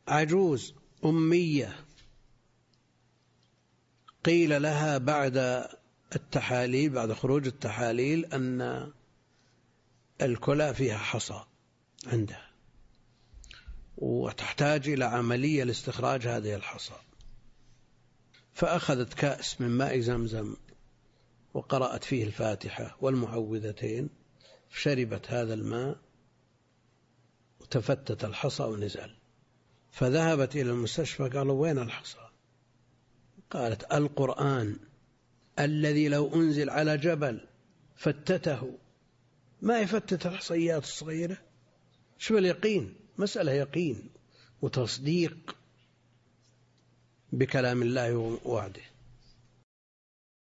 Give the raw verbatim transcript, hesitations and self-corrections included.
عجوز أمية قيل لها بعد التحاليل، بعد خروج التحاليل، أن الكلى فيها حصى عندها وتحتاج إلى عملية لاستخراج هذه الحصى، فأخذت كأس من ماء زمزم وقرأت فيه الفاتحة والمعوذتين، فشربت هذا الماء وتفتت الحصى ونزل. فذهبت إلى المستشفى، قالوا وين الحصى؟ قالت القرآن الذي لو أنزل على جبل فتته ما يفتت الحصيات الصغيرة. شو اليقين؟ مسألة يقين وتصديق بكلام الله ووعده.